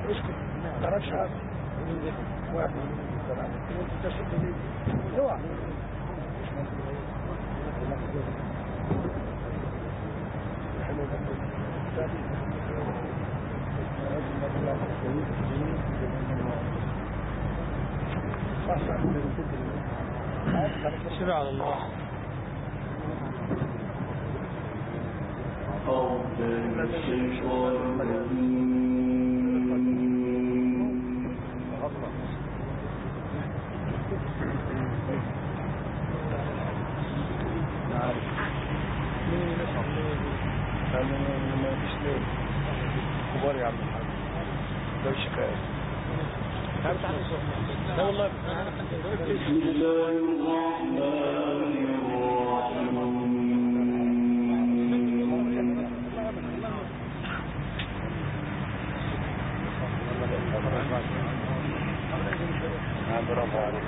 اسكت ما تعرفش حاجه. واحد تشد لي اوعى حلو صح على الله. ما فيش ليه كبار يا عم الحاج ده شكاية لا والله. بسم الله الرحمن الرحيم. برافو عليك.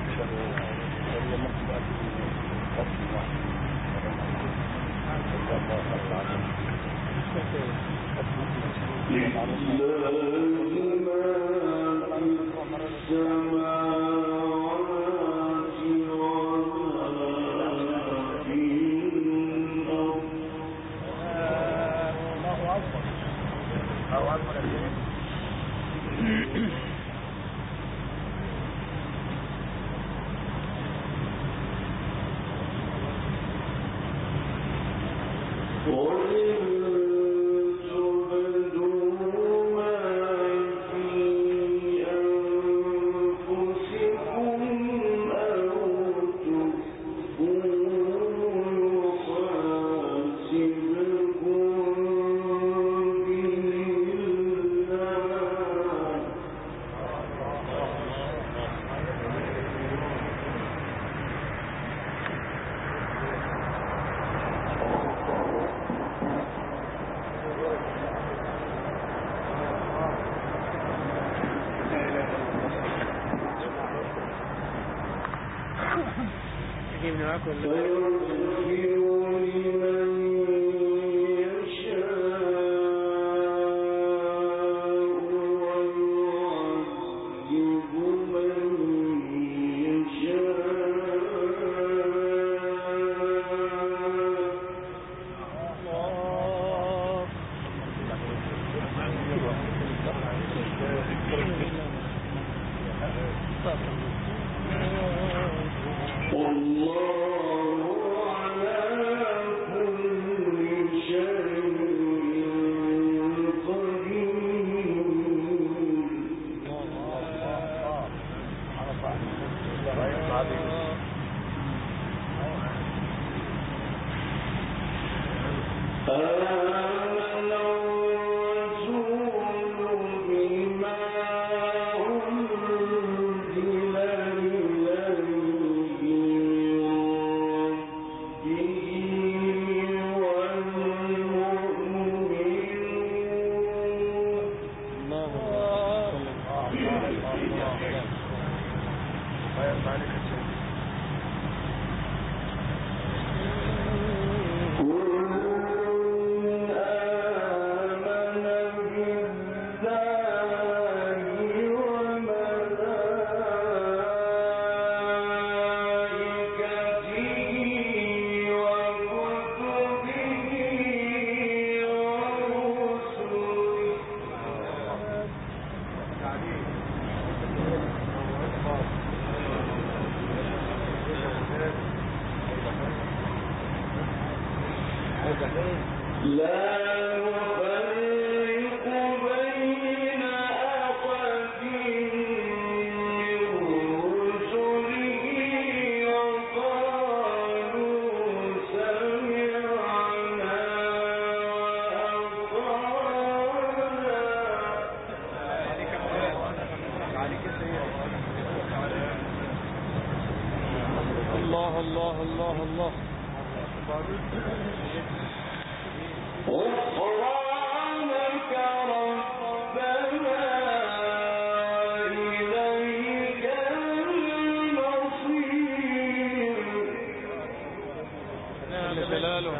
الله الله الله الله. غفرانك ربنا إليك المصير. جل جلاله.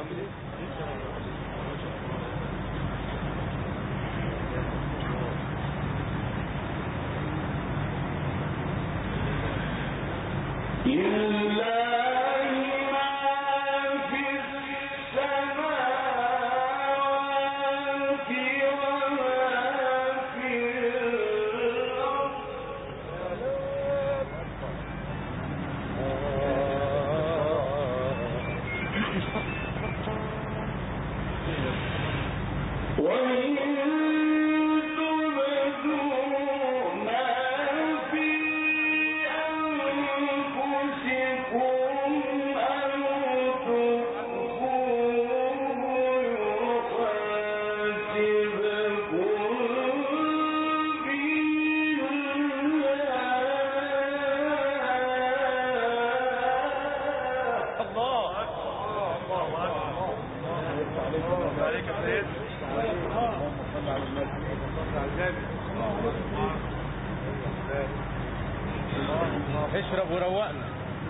اشرب وروقنا.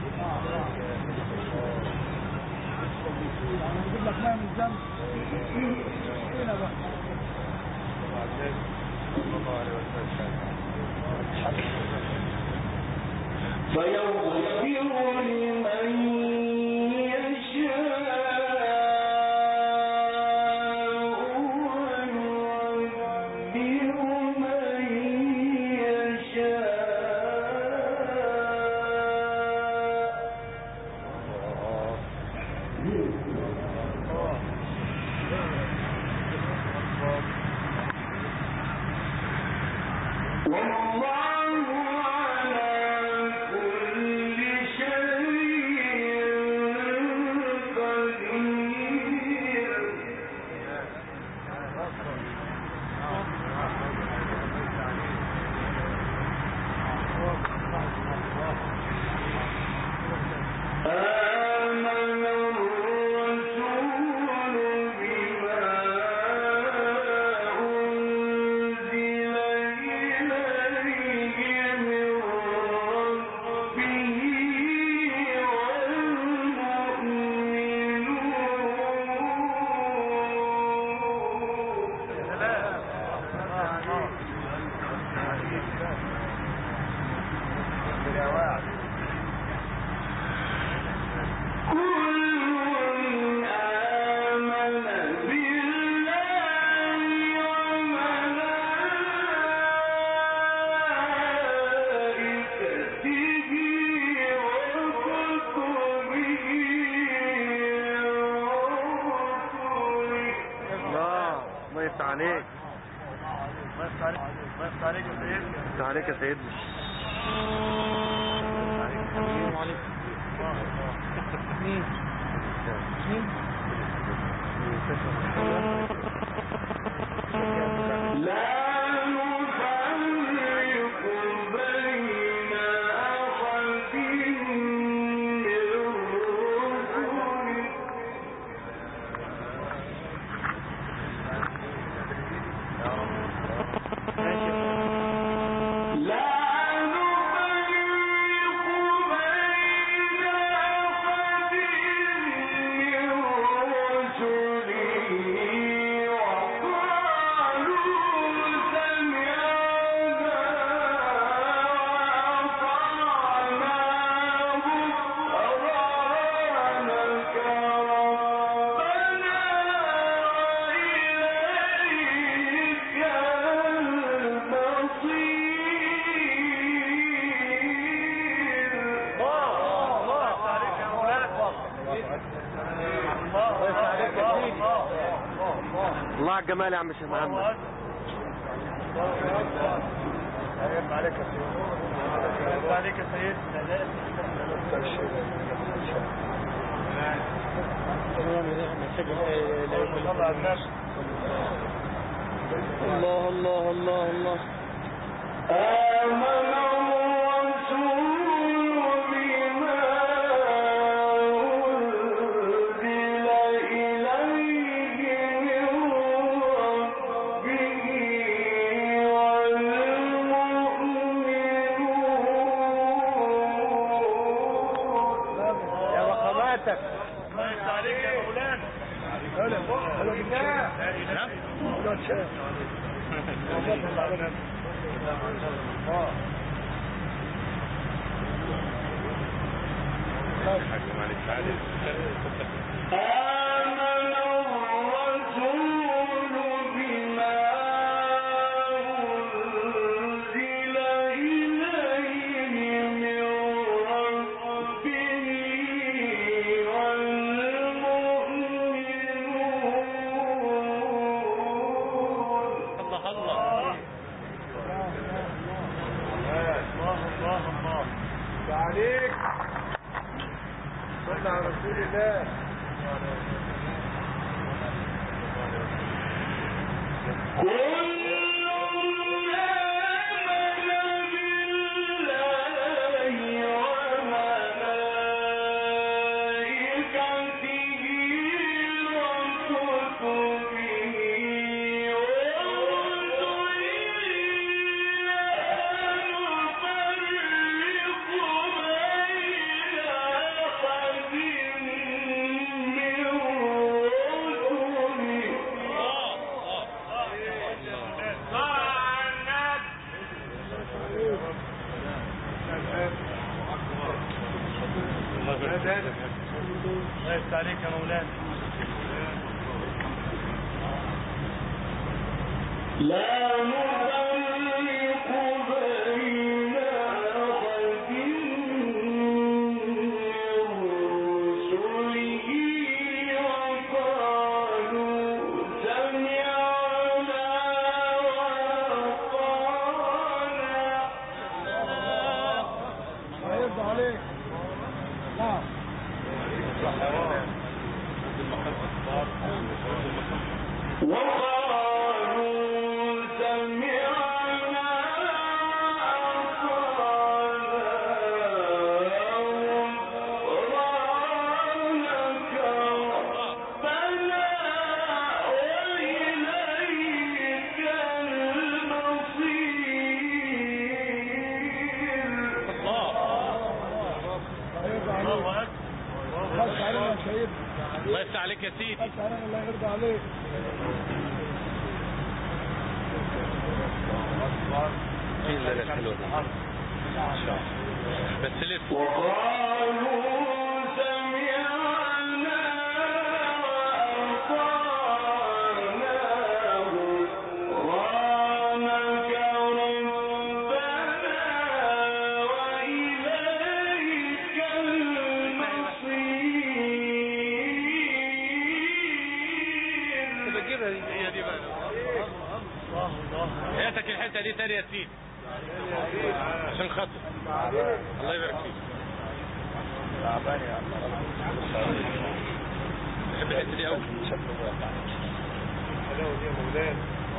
هنجيب لك ميه من جنب. هنا بقى. فيغفر لمن يشاء ويعذب من يشاء. عليك عليك يا سيدنا. عليك يا سيدنا. السلام عليكم. الله على الجمال يا عم الشيخ محمد. عليك يا سيدي. عليك يا سيدي. الله الله الله الله. آمن الرسول بما أنزل إليه من ربه والمؤمنون. يا رحماتك. الله يفتح عليك يا مولانا. عليك يا مولانا. لا نفرق بين أحد من رسله وقالوا سمعنا وأطعنا. هيرضى عليك. نعم. وقالوا سمعنا غفرانك ربنا وإليك المصير. الله خلص علينا يا شهيد. الله يفتح عليك يا سيدي. خلص علينا، الله يرضى عليك. ايه اللي الحلوة دي؟ بس لف. وقالوا سمعنا وأطعنا غفرانك ربنا وإليك المصير. بجيبها دي. هي دي بقى. الله هاتك الحته دي تاني يا سيدي عشان خاطر الله يبارك فيك. تعبان يا عم. بحب الحته دي قوي. حلاوه دي يا مولانا.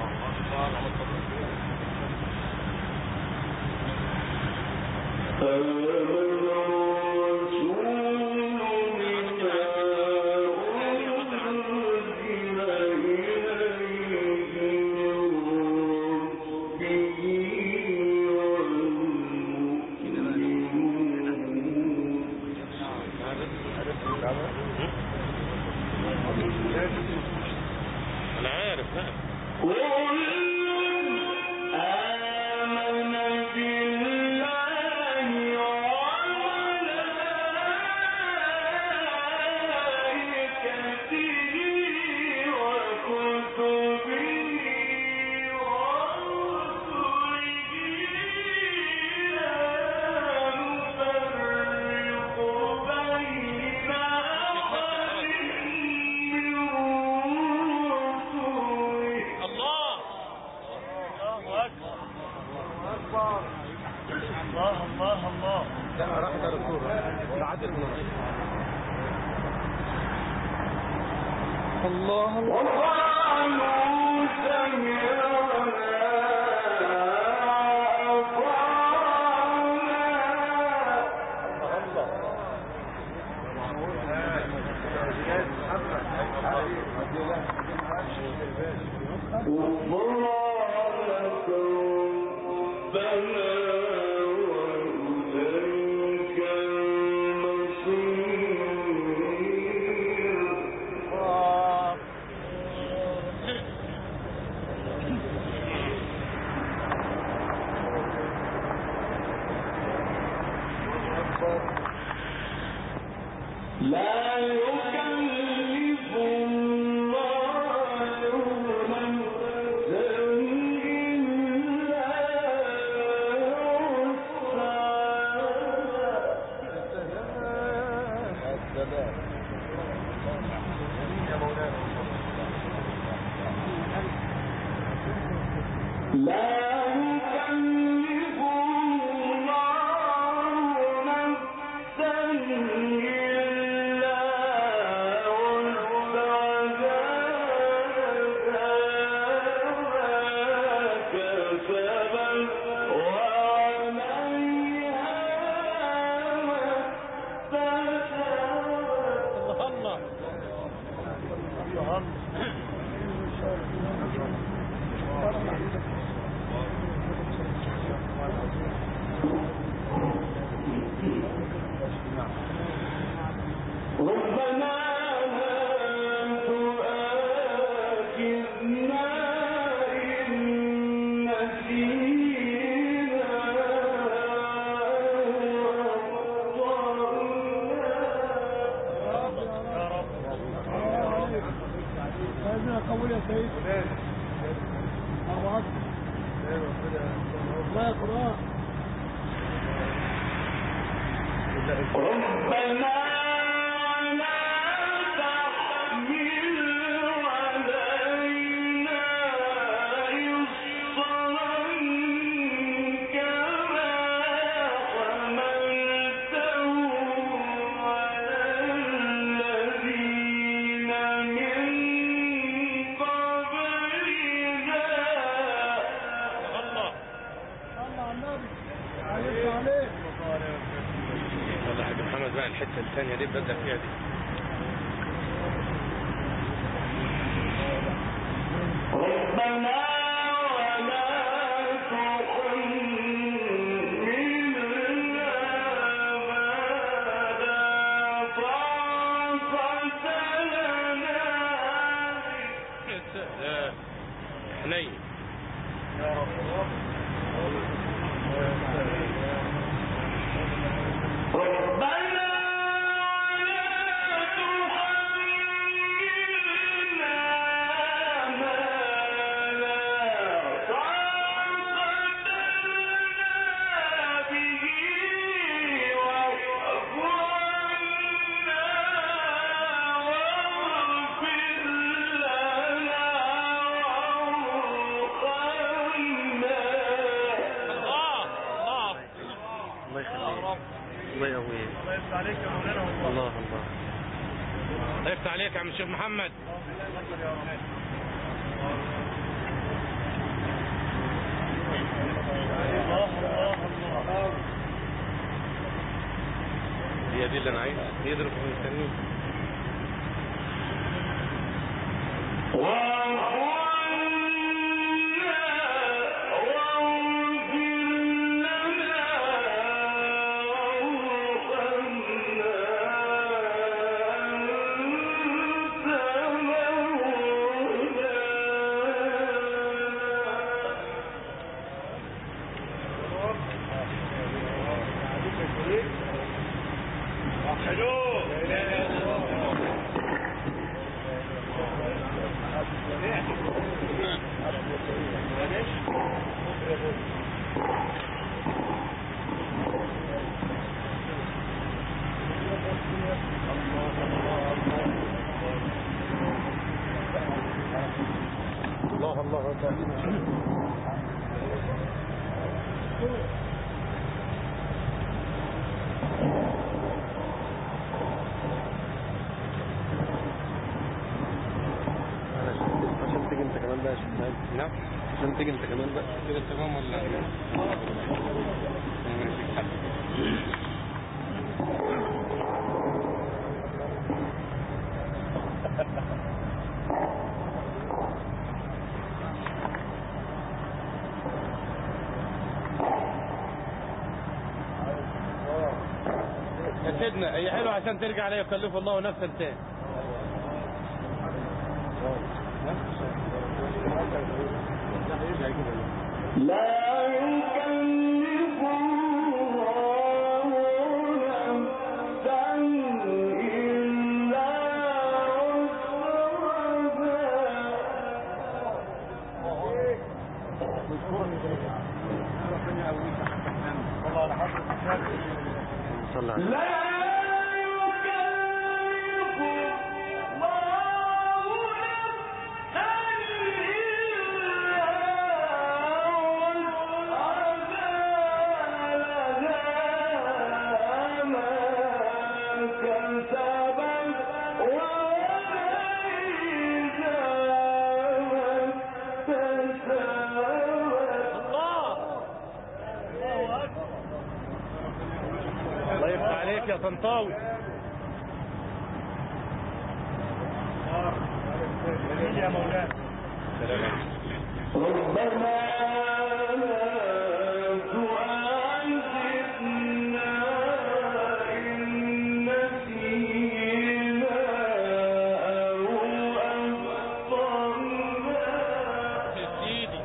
انا عارف بقى. الله وقالوا سمعنا غفرانك ربنا وإليك المصير. الحتة الثانية دي بدأ فيها دي. ربنا حنين يا رب يفتح عليك يا عم الشيخ محمد. هي دي اللي انا عايزها، يضرب في التنين. الله الله عشان تيجي انت كمان بقى. نعم عشان تيجي انت كمان بقى كده تمام ولا يا سيدنا هي حلوه عشان ترجع لا يكلف الله نفسا تاني. لا يكلف الله نفسا إلا صلى عليه. لا يكلف الله نفسا الله يفتح عليك يا طنطاوي. يا مولانا ربنا لا تؤاخذنا إن نسينا أو أخطأنا. يا سيدي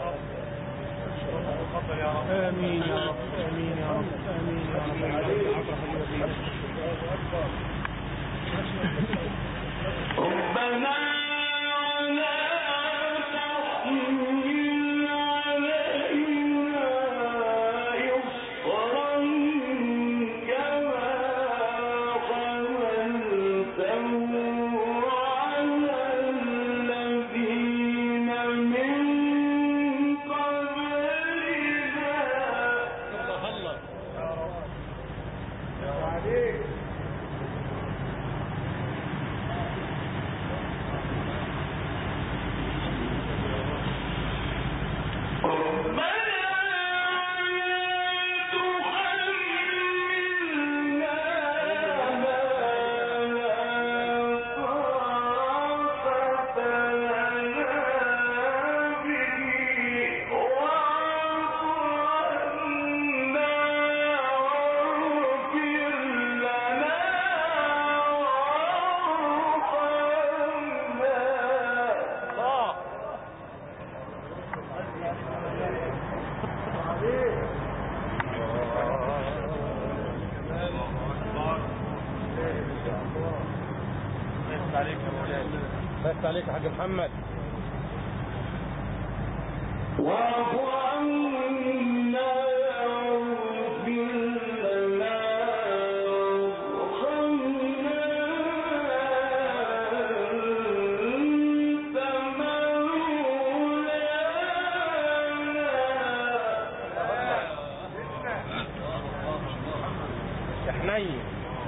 آمين يا رب آمين يا رب آمين يا رب. ربنا لا تحمل علينا إصرا كما حملته على الذين من قبلنا. الله عليك بس عليك يا حاج محمد. واعف عنا واغفر لنا وارحمنا أنت مولانا. يا حنين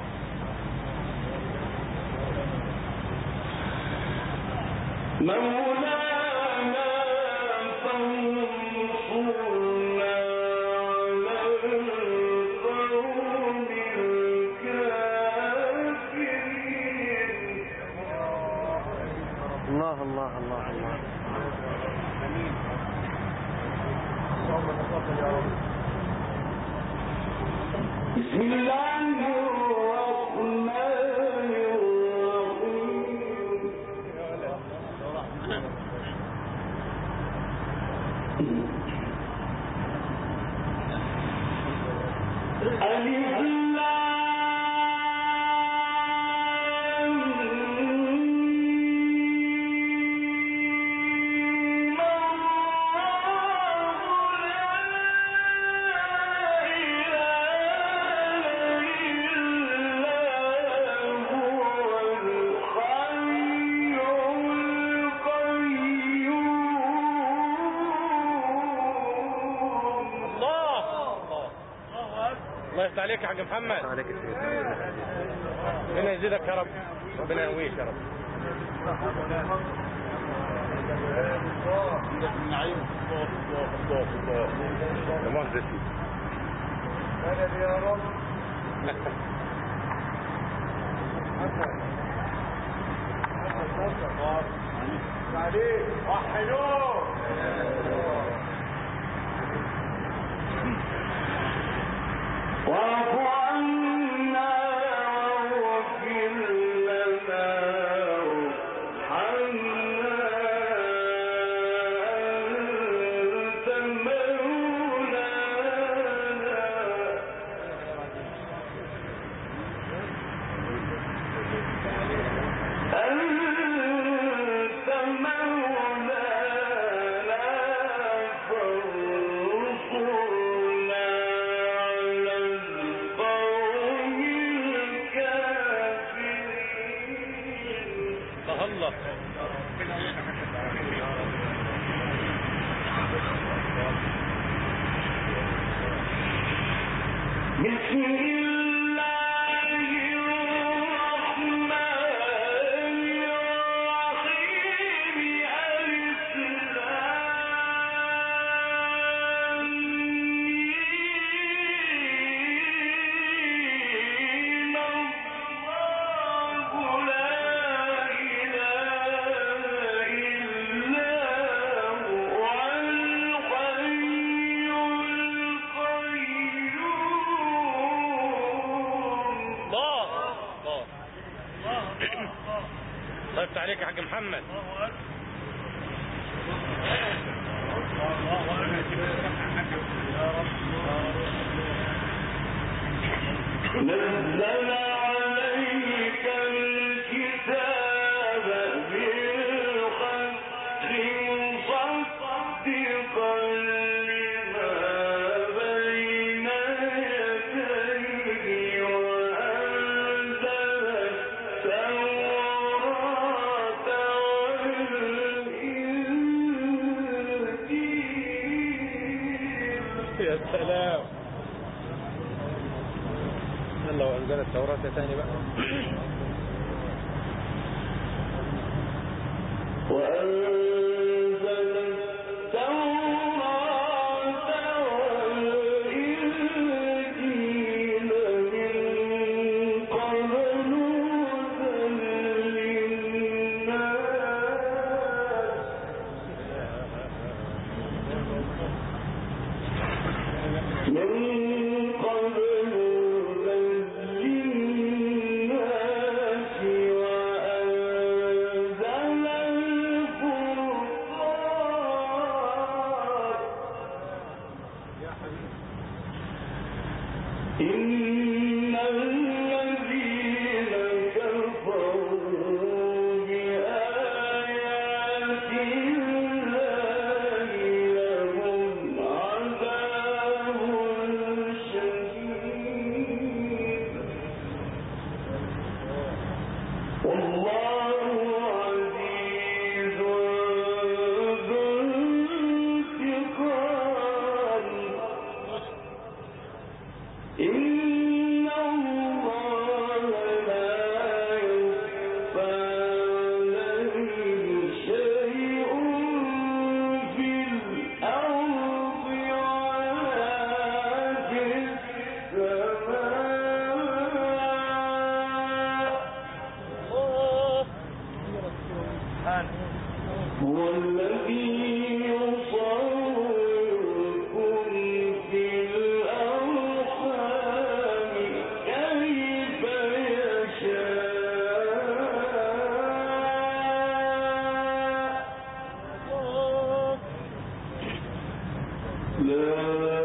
مولانا فانصرنا على القوم الكافرين. الله الله الله الله. بسم الله الرحمن الرحيم. ألف الله يفتح عليك يا حاج محمد. ربنا يزيدك يا رب، ربنا يقويك يا رب. يا مؤاخذة يا رب. عليك وحلوه. واعف عنا واغفر لنا وارحمنا أنت مولانا. أنت مولانا طيب عليك يا حاج محمد. نزل عليك الكتاب بالحق مصدقا لما بين يديه وأنزل التوراة والإنجيل. يا سلام. لو أنزل التوراة تاني بقى. وأنزل التوراة والإنجيل من قبل هدى للناس من قبل إن الذين كفروا بآيات الله لهم عذاب شديد والله عزيز ذو انتقام. إن الله لا يخفى عليه شيء في الأرض ولا في السماء. هو الذي يصوركم في الأرحام كيف يشاء. لا